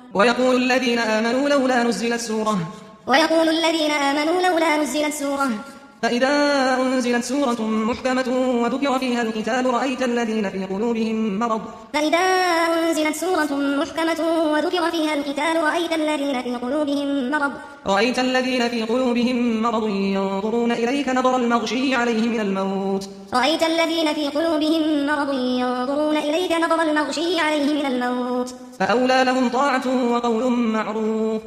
ويقول الذين آمنوا لولا نزلت سورة ويقول الذين آمنوا لولا نزلت سورة فإذا أنزلت سورة محكمة وذكر فيها القتال رأيت الذين في قلوبهم مرض فإذا أنزلت سورة محكمة وذكر فيها القتال رأيت الذين في قلوبهم مرض ينظرون إليك نظر المغشي عليه من الموت فأولى لهم طاعة وقول معروف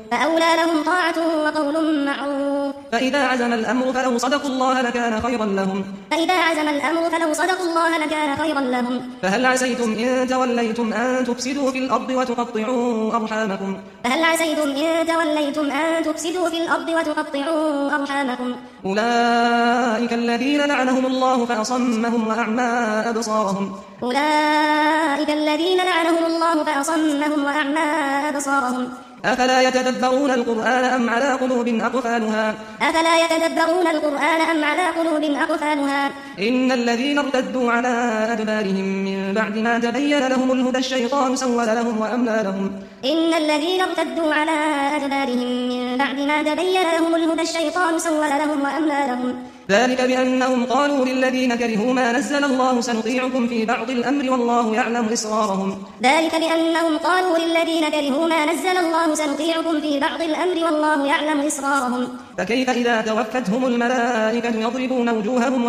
فإذا عزم الأمر فلو صدقوا الله لكان خيرا لهم فهل عسيتم إن توليتم أن تفسدوا في الأرض وتقطعوا أرحامكم أولئك الذين لعنهم الله فأصمهم وأعمى أبصارهم أفلا يتدبرون القرآن أم على قلوب أقفالها إن الذين ارتدوا على أدبارهم من بعد ما تبين لهم الهدى الشيطان سول لهم وأملى لهم ذلك بأنهم قالوا للذين كرهوا ما نزل الله سنطيعكم في بعض الأمر والله يعلم إسرارهم فكيف إذا توفتهم الملائكة يضربون وجوههم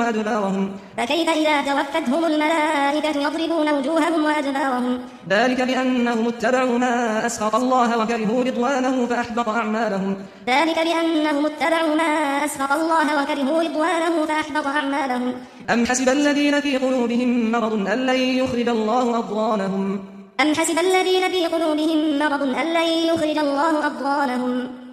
وأدبارهم ذلك بأنهم اتبعوا ما أسخط الله وكرهوا رضوانه فأحبط أعمالهم أم حسب الذين في قلوبهم مرض أن لن يخرج الله أضغانهم